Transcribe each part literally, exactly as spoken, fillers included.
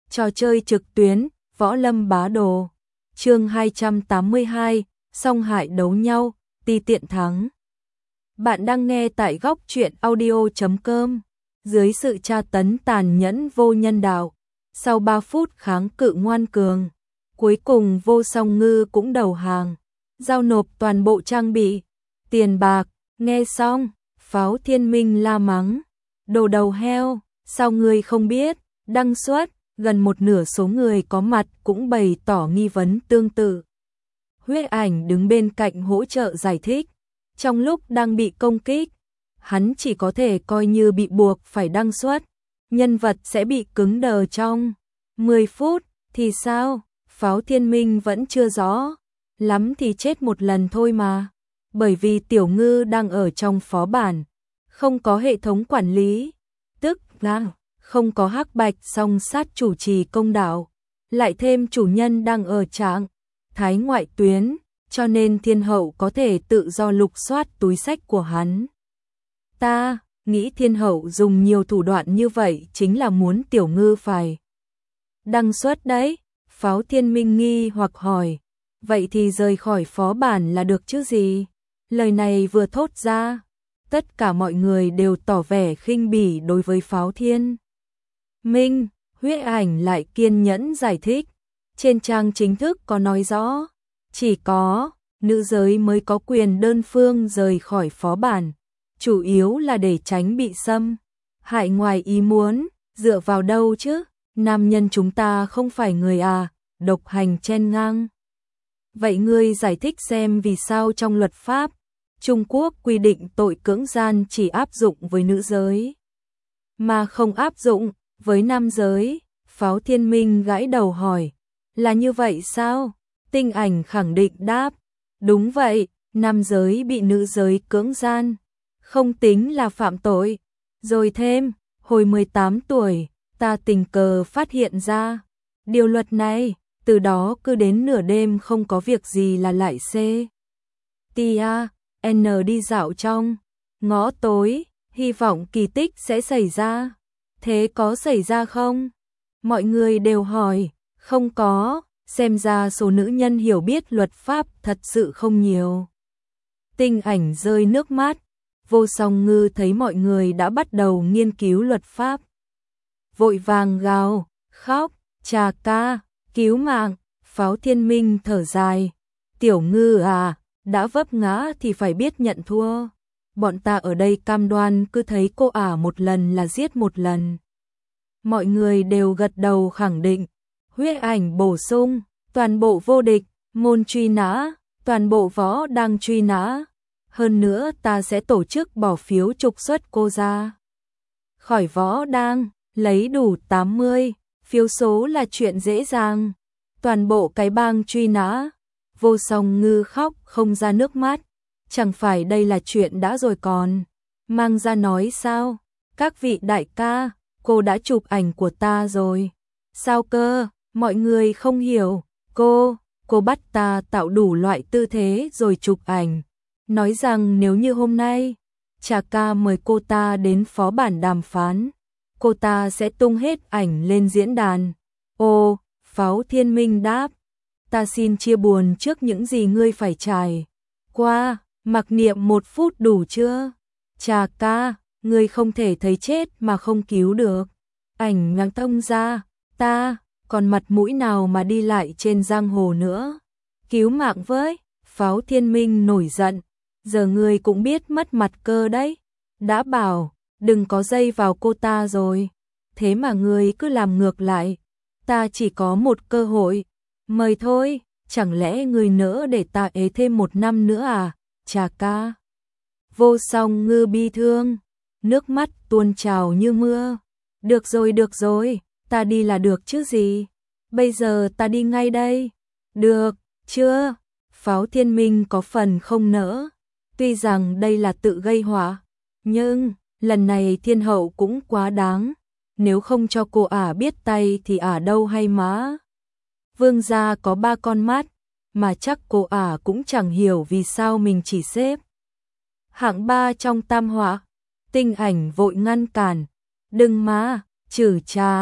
Trò chơi trực tuyến, Võ Lâm Bá Đồ. Chương hai trăm tám mươi hai, song hại đấu nhau, ti tiện thắng. Bạn đang nghe tại góc truyện audio chấm com. Dưới sự tra tấn tàn nhẫn vô nhân đạo, sau ba phút kháng cự ngoan cường, cuối cùng Vô Song Ngư cũng đầu hàng, giao nộp toàn bộ trang bị, tiền bạc. Nghe xong, Pháo Thiên Minh la mắng: "Đồ đầu heo, sao ngươi không biết?" Đăng xuất, gần một nửa số người có mặt cũng bày tỏ nghi vấn tương tự. Huyết Ảnh đứng bên cạnh hỗ trợ giải thích. Trong lúc đang bị công kích, hắn chỉ có thể coi như bị buộc phải đăng xuất. Nhân vật sẽ bị cứng đờ trong mười phút thì sao? Pháo Thiên Minh vẫn chưa rõ. Lắm thì chết một lần thôi mà. Bởi vì Tiểu Ngư đang ở trong phó bản, không có hệ thống quản lý, tức là không có hắc bạch song sát chủ trì công đạo, lại thêm chủ nhân đang ở trạng thái ngoại tuyến, cho nên thiên hậu có thể tự do lục soát túi sách của hắn. Ta nghĩ thiên hậu dùng nhiều thủ đoạn như vậy chính là muốn Tiểu Ngư phải đăng xuất đấy. Pháo Thiên Minh nghi hoặc hỏi, vậy thì rời khỏi phó bản là được chứ gì? Lời này vừa thốt ra, tất cả mọi người đều tỏ vẻ khinh bỉ đối với Pháo Thiên Minh. Huyết Ảnh lại kiên nhẫn giải thích, trên trang chính thức có nói rõ, chỉ có nữ giới mới có quyền đơn phương rời khỏi phó bản, chủ yếu là để tránh bị xâm hại ngoài ý muốn. Dựa vào đâu chứ? Nam nhân chúng ta không phải người à? Độc hành chen ngang. Vậy ngươi giải thích xem vì sao trong luật pháp Trung Quốc quy định tội cưỡng gian chỉ áp dụng với nữ giới, mà không áp dụng với nam giới? Pháo Thiên Minh gãi đầu hỏi, là như vậy sao? Tinh Ảnh khẳng định đáp, đúng vậy, nam giới bị nữ giới cưỡng gian, không tính là phạm tội. Rồi thêm, hồi mười tám tuổi, ta tình cờ phát hiện ra điều luật này, từ đó cứ đến nửa đêm không có việc gì là lại C. Tia, N đi dạo trong ngõ tối, hy vọng kỳ tích sẽ xảy ra. Thế có xảy ra không? Mọi người đều hỏi, không có, xem ra số nữ nhân hiểu biết luật pháp thật sự không nhiều. Tinh Ảnh rơi nước mắt. Vô Song Ngư thấy mọi người đã bắt đầu nghiên cứu luật pháp, vội vàng gào khóc, Trà ca, cứu mạng. Pháo Thiên Minh thở dài, Tiểu Ngư à, đã vấp ngã thì phải biết nhận thua. Bọn ta ở đây cam đoan cứ thấy cô ả một lần là giết một lần. Mọi người đều gật đầu khẳng định. Huyết Ảnh bổ sung, toàn bộ vô địch, môn truy nã, toàn bộ võ đang truy nã. Hơn nữa ta sẽ tổ chức bỏ phiếu trục xuất cô ra khỏi võ đang, lấy đủ tám mươi phiếu số là chuyện dễ dàng. Toàn bộ cái bang truy nã. Vô Song Ngư khóc không ra nước mắt. Chẳng phải đây là chuyện đã rồi còn mang ra nói sao? Các vị đại ca, cô đã chụp ảnh của ta rồi. Sao cơ? Mọi người không hiểu. Cô, cô bắt ta tạo đủ loại tư thế rồi chụp ảnh. Nói rằng nếu như hôm nay Trà ca mời cô ta đến phó bản đàm phán, cô ta sẽ tung hết ảnh lên diễn đàn. Ồ, Pháo Thiên Minh đáp, ta xin chia buồn trước những gì ngươi phải trải qua. Mặc niệm một phút đủ chưa? Trà ca, ngươi không thể thấy chết mà không cứu được. Ảnh ngang thông ra, ta còn mặt mũi nào mà đi lại trên giang hồ nữa? Cứu mạng với. Pháo Thiên Minh nổi giận, giờ ngươi cũng biết mất mặt cơ đấy. Đã bảo đừng có dây vào cô ta rồi, thế mà ngươi cứ làm ngược lại. Ta chỉ có một cơ hội, mời thôi, chẳng lẽ ngươi nỡ để ta ế thêm một năm nữa à? Trà ca. Vô Song Ngư bi thương, nước mắt tuôn trào như mưa. Được rồi được rồi, ta đi là được chứ gì. Bây giờ ta đi ngay đây. Được, chưa? Pháo Thiên Minh có phần không nỡ. Tuy rằng đây là tự gây họa, nhưng lần này thiên hậu cũng quá đáng. Nếu không cho cô ả biết tay thì ả đâu hay má. Vương gia có ba con mắt, mà chắc cô ả cũng chẳng hiểu vì sao mình chỉ xếp hạng ba trong tam họa. Tinh Ảnh vội ngăn cản, đừng mà, Trừ Trà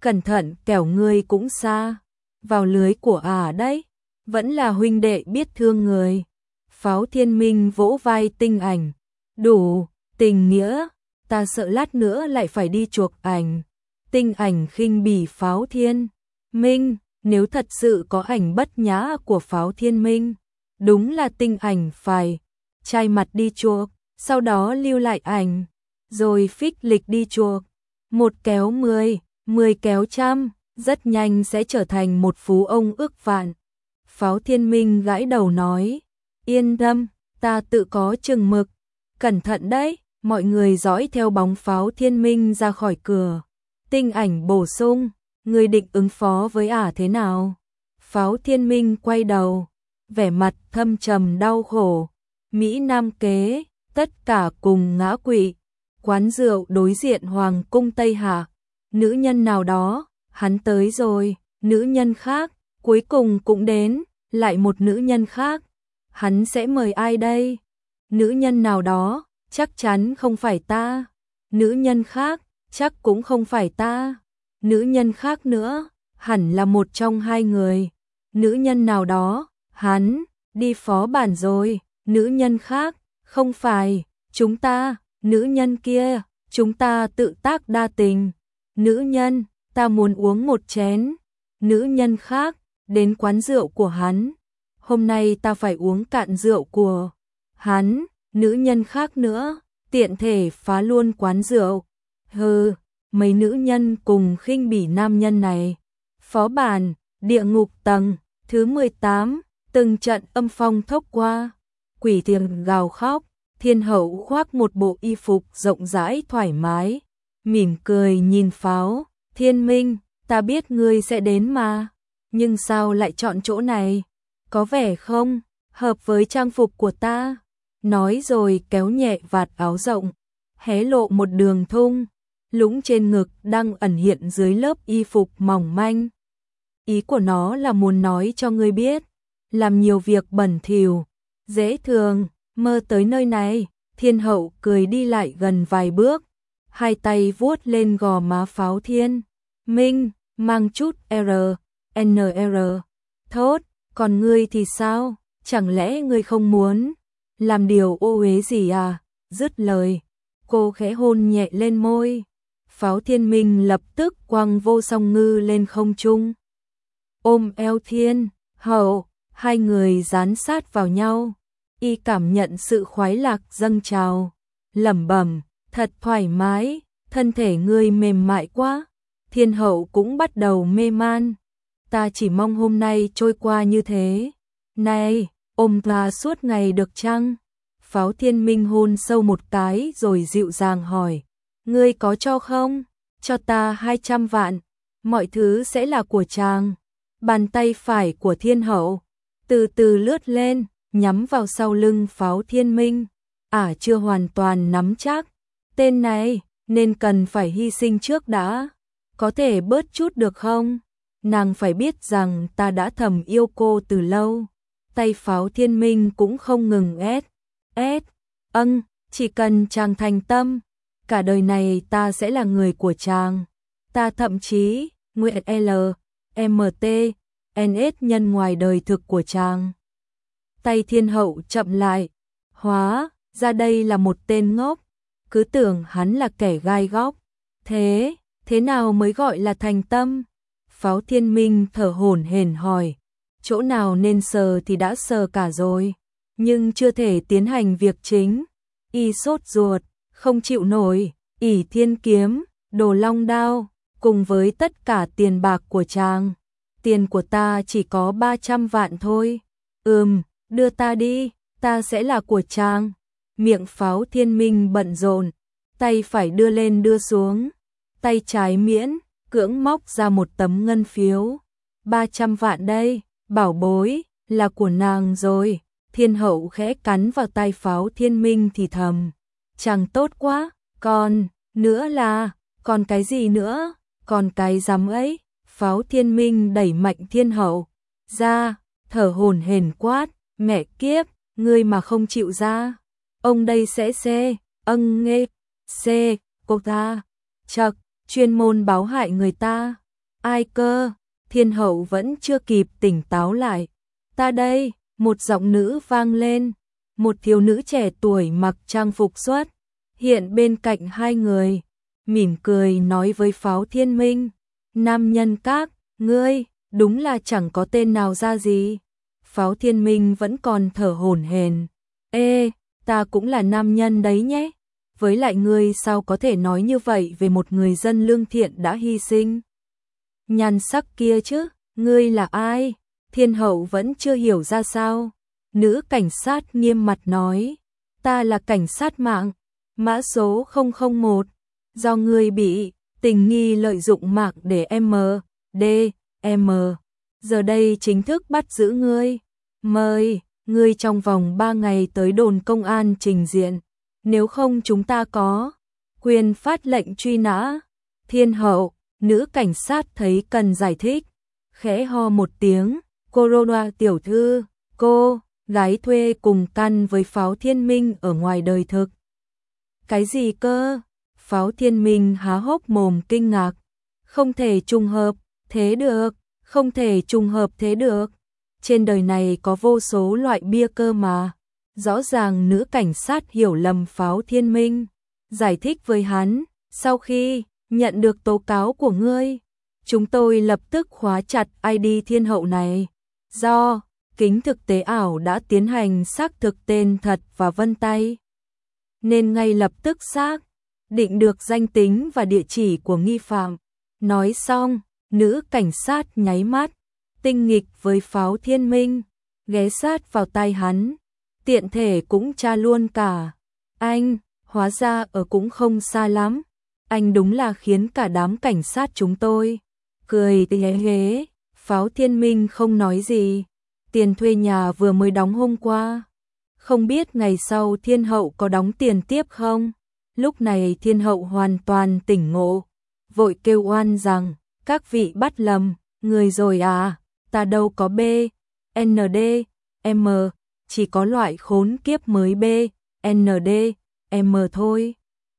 cẩn thận kẻo ngươi cũng xa vào lưới của ả đấy, vẫn là huynh đệ biết thương người. Pháo Thiên Minh vỗ vai Tinh Ảnh, đủ, tình nghĩa, ta sợ lát nữa lại phải đi chuộc ảnh. Tinh Ảnh khinh bỉ Pháo Thiên Minh, nếu thật sự có ảnh bất nhã của Pháo Thiên Minh, đúng là Tinh Ảnh phải chai mặt đi chuộc, sau đó lưu lại ảnh, rồi phích lịch đi chuộc. Một kéo mười, mười kéo trăm, rất nhanh sẽ trở thành một phú ông ước vạn. Pháo Thiên Minh gãi đầu nói, yên tâm, ta tự có chừng mực, cẩn thận đấy. Mọi người dõi theo bóng Pháo Thiên Minh ra khỏi cửa. Tinh Ảnh bổ sung, người định ứng phó với ả thế nào? Pháo Thiên Minh quay đầu, vẻ mặt thâm trầm đau khổ. Mỹ Nam kế, tất cả cùng ngã quỵ. Quán rượu đối diện Hoàng cung Tây Hạ. Nữ nhân nào đó, hắn tới rồi. Nữ nhân khác, cuối cùng cũng đến. Lại một nữ nhân khác. Hắn sẽ mời ai đây? Nữ nhân nào đó, chắc chắn không phải ta. Nữ nhân khác, chắc cũng không phải ta. Nữ nhân khác nữa, hẳn là một trong hai người. Nữ nhân nào đó, hắn đi phó bản rồi. Nữ nhân khác, không phải chúng ta. Nữ nhân kia, chúng ta tự tác đa tình. Nữ nhân, ta muốn uống một chén. Nữ nhân khác, đến quán rượu của hắn. Hôm nay ta phải uống cạn rượu của hắn. Nữ nhân khác nữa, tiện thể phá luôn quán rượu. Hừ, mấy nữ nhân cùng khinh bỉ nam nhân này. Phó bản, địa ngục tầng, thứ mười tám, từng trận âm phong thốc qua. Quỷ tiếng gào khóc, Thiên Hậu khoác một bộ y phục rộng rãi thoải mái. Mỉm cười nhìn Pháo Thiên Minh, ta biết ngươi sẽ đến mà. Nhưng sao lại chọn chỗ này? Có vẻ không hợp với trang phục của ta. Nói rồi kéo nhẹ vạt áo rộng, hé lộ một đường thung, lũng trên ngực đang ẩn hiện dưới lớp y phục mỏng manh. Ý của nó là muốn nói cho ngươi biết, làm nhiều việc bẩn thỉu, dễ thường, mơ tới nơi này. Thiên Hậu cười đi lại gần vài bước, hai tay vuốt lên gò má Pháo Thiên Minh, mang chút R, N R. Thốt, còn ngươi thì sao? Chẳng lẽ ngươi không muốn làm điều ô uế gì à? Dứt lời, cô khẽ hôn nhẹ lên môi. Pháo Thiên Minh lập tức quăng Vô Song Ngư lên không trung, ôm eo Thiên Hậu, hai người dán sát vào nhau. Y cảm nhận sự khoái lạc dâng trào, lẩm bẩm, thật thoải mái, thân thể ngươi mềm mại quá. Thiên Hậu cũng bắt đầu mê man. Ta chỉ mong hôm nay trôi qua như thế. Này, ôm ta suốt ngày được chăng? Pháo Thiên Minh hôn sâu một cái rồi dịu dàng hỏi, ngươi có cho không? Cho ta hai trăm vạn, mọi thứ sẽ là của chàng. Bàn tay phải của Thiên Hậu từ từ lướt lên, nhắm vào sau lưng Pháo Thiên Minh. Ả à, chưa hoàn toàn nắm chắc tên này, nên cần phải hy sinh trước đã. Có thể bớt chút được không? Nàng phải biết rằng ta đã thầm yêu cô từ lâu. Tay Pháo Thiên Minh cũng không ngừng ép, ép, âng, chỉ cần chàng thành tâm, cả đời này ta sẽ là người của chàng. Ta thậm chí nguyện L, M T, N S nhân ngoài đời thực của chàng. Tay Thiên Hậu chậm lại, hóa ra đây là một tên ngốc, cứ tưởng hắn là kẻ gai góc. Thế, thế nào mới gọi là thành tâm? Pháo Thiên Minh thở hổn hển hỏi, chỗ nào nên sờ thì đã sờ cả rồi, nhưng chưa thể tiến hành việc chính. Y sốt ruột, không chịu nổi. Ỷ Thiên Kiếm, Đồ Long Đao, cùng với tất cả tiền bạc của chàng. Tiền của ta chỉ có ba trăm vạn thôi. Ừm, đưa ta đi, ta sẽ là của chàng. Miệng Pháo Thiên Minh bận rộn, tay phải đưa lên đưa xuống, tay trái miễn cưỡng móc ra một tấm ngân phiếu. ba trăm vạn đây, bảo bối, là của nàng rồi. Thiên Hậu khẽ cắn vào tay Pháo Thiên Minh thì thầm, chàng tốt quá. Còn, nữa là, còn cái gì nữa? Còn cái dám ấy. Pháo Thiên Minh đẩy mạnh Thiên Hậu ra, thở hổn hển quát, mẹ kiếp, ngươi mà không chịu ra, ông đây sẽ xê, âng nghê, xê, cô ta, chậc, chuyên môn báo hại người ta. Ai cơ? Thiên hậu vẫn chưa kịp tỉnh táo lại. Ta đây, một giọng nữ vang lên. Một thiếu nữ trẻ tuổi mặc trang phục xuất hiện bên cạnh hai người, mỉm cười nói với Pháo Thiên Minh. Nam nhân các, ngươi, đúng là chẳng có tên nào ra gì. Pháo Thiên Minh vẫn còn thở hổn hển. Ê, ta cũng là nam nhân đấy nhé. Với lại ngươi sao có thể nói như vậy về một người dân lương thiện đã hy sinh nhan sắc kia chứ? Ngươi là ai? Thiên hậu vẫn chưa hiểu ra sao. Nữ cảnh sát nghiêm mặt nói. Ta là cảnh sát mạng, mã số không không một. Do ngươi bị tình nghi lợi dụng mạng để M, D, M. Giờ đây chính thức bắt giữ ngươi. Mời, ngươi trong vòng ba ngày tới đồn công an trình diện. Nếu không chúng ta có quyền phát lệnh truy nã. Thiên hậu, nữ cảnh sát thấy cần giải thích. Khẽ ho một tiếng. Corona tiểu thư, cô, gái thuê cùng căn với Pháo Thiên Minh ở ngoài đời thực. Cái gì cơ? Pháo Thiên Minh há hốc mồm kinh ngạc. Không thể trùng hợp, thế được, không thể trùng hợp thế được. Trên đời này có vô số loại bia cơ mà. Rõ ràng nữ cảnh sát hiểu lầm Pháo Thiên Minh. Giải thích với hắn, sau khi nhận được tố cáo của ngươi, chúng tôi lập tức khóa chặt i đê thiên hậu này. Do kính thực tế ảo đã tiến hành xác thực tên thật và vân tay, nên ngay lập tức xác định được danh tính và địa chỉ của nghi phạm. Nói xong, nữ cảnh sát nháy mắt tinh nghịch với Pháo Thiên Minh, ghé sát vào tai hắn, tiện thể cũng tra luôn cả. Anh, hóa ra ở cũng không xa lắm. Anh đúng là khiến cả đám cảnh sát chúng tôi cười hé hé. Pháo Thiên Minh không nói gì. Tiền thuê nhà vừa mới đóng hôm qua. Không biết ngày sau thiên hậu có đóng tiền tiếp không? Lúc này thiên hậu hoàn toàn tỉnh ngộ, vội kêu oan rằng, các vị bắt lầm, người rồi à, ta đâu có B, N D, M, chỉ có loại khốn kiếp mới B, N D, M thôi.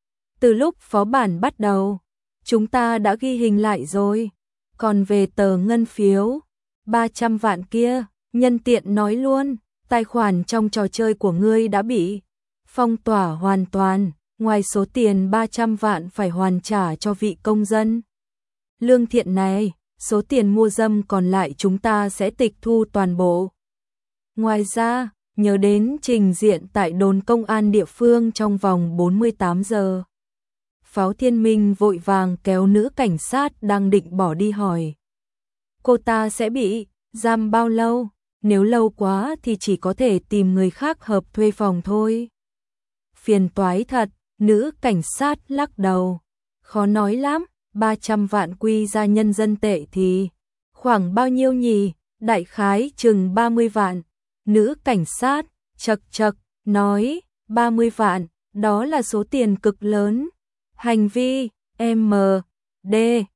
Từ lúc phó bản bắt đầu, chúng ta đã ghi hình lại rồi. Còn về tờ ngân phiếu ba trăm vạn kia, nhân tiện nói luôn, tài khoản trong trò chơi của ngươi đã bị phong tỏa hoàn toàn, ngoài số tiền ba trăm vạn phải hoàn trả cho vị công dân lương thiện này, số tiền mua dâm còn lại chúng ta sẽ tịch thu toàn bộ. Ngoài ra, nhớ đến trình diện tại đồn công an địa phương trong vòng bốn mươi tám giờ. Pháo Thiên Minh vội vàng kéo nữ cảnh sát đang định bỏ đi hỏi. Cô ta sẽ bị giam bao lâu? Nếu lâu quá thì chỉ có thể tìm người khác hợp thuê phòng thôi. Phiền toái thật, nữ cảnh sát lắc đầu. Khó nói lắm, ba trăm vạn quy ra nhân dân tệ thì khoảng bao nhiêu nhỉ? Đại khái chừng ba mươi vạn. Nữ cảnh sát chật chật nói, ba mươi vạn, đó là số tiền cực lớn. Hành vi M, D,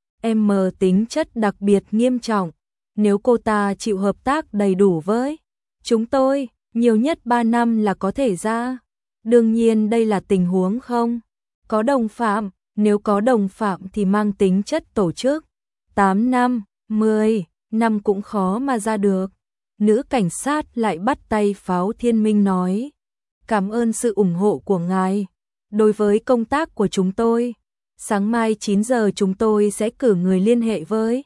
M tính chất đặc biệt nghiêm trọng. Nếu cô ta chịu hợp tác đầy đủ với chúng tôi, nhiều nhất ba năm là có thể ra. Đương nhiên đây là tình huống không có đồng phạm, nếu có đồng phạm thì mang tính chất tổ chức. tám năm, mười năm cũng khó mà ra được. Nữ cảnh sát lại bắt tay Pháo Thiên Minh nói. Cảm ơn sự ủng hộ của ngài đối với công tác của chúng tôi. Sáng mai chín giờ chúng tôi sẽ cử người liên hệ với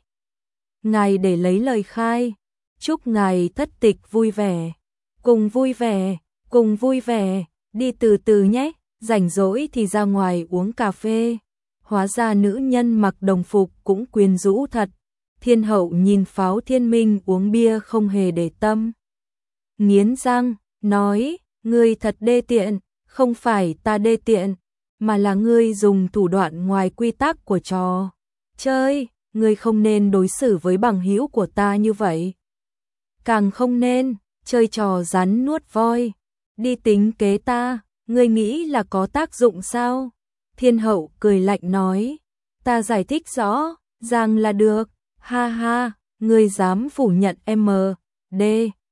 ngài để lấy lời khai. Chúc ngài thất tịch vui vẻ. Cùng vui vẻ, cùng vui vẻ, đi từ từ nhé, rảnh rỗi thì ra ngoài uống cà phê. Hóa ra nữ nhân mặc đồng phục cũng quyến rũ thật. Thiên hậu nhìn Pháo Thiên Minh uống bia không hề để tâm. Nghiến răng, nói, ngươi thật đê tiện, không phải ta đê tiện, mà là ngươi dùng thủ đoạn ngoài quy tắc của trò chơi, ngươi không nên đối xử với bằng hữu của ta như vậy. Càng không nên chơi trò rắn nuốt voi, đi tính kế ta, ngươi nghĩ là có tác dụng sao? Thiên hậu cười lạnh nói, ta giải thích rõ ràng là được, ha ha, ngươi dám phủ nhận M, D,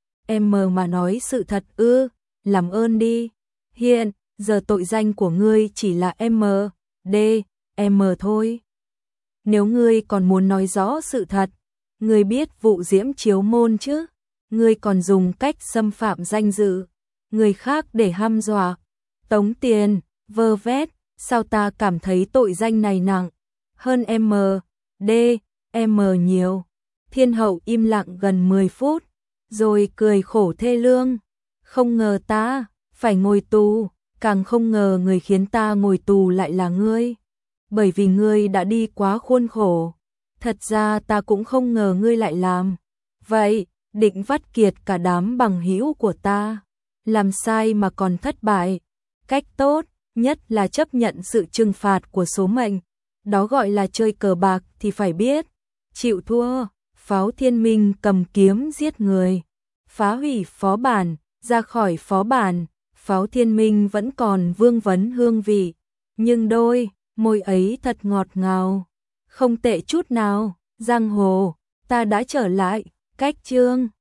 M mà nói sự thật ư, làm ơn đi, hiện giờ tội danh của ngươi chỉ là M, D, M thôi. nếu ngươi còn muốn nói rõ sự thật, ngươi biết vụ Diễm Chiếu Môn chứ? Ngươi còn dùng cách xâm phạm danh dự người khác để hăm dọa, tống tiền, vơ vét, sao ta cảm thấy tội danh này nặng hơn M, D, M nhiều. Thiên hậu im lặng gần mười phút, rồi cười khổ thê lương. Không ngờ ta phải ngồi tù, càng không ngờ người khiến ta ngồi tù lại là ngươi. Bởi vì ngươi đã đi quá khuôn khổ. Thật ra ta cũng không ngờ ngươi lại làm vậy, định vắt kiệt cả đám bằng hữu của ta. Làm sai mà còn thất bại. Cách tốt nhất là chấp nhận sự trừng phạt của số mệnh. Đó gọi là chơi cờ bạc thì phải biết chịu thua. Pháo Thiên Minh cầm kiếm giết người, phá hủy phó bản, ra khỏi phó bản. Pháo Thiên Minh vẫn còn vương vấn hương vị, nhưng đôi môi ấy thật ngọt ngào, không tệ chút nào. Giang hồ, ta đã trở lại. Cách chương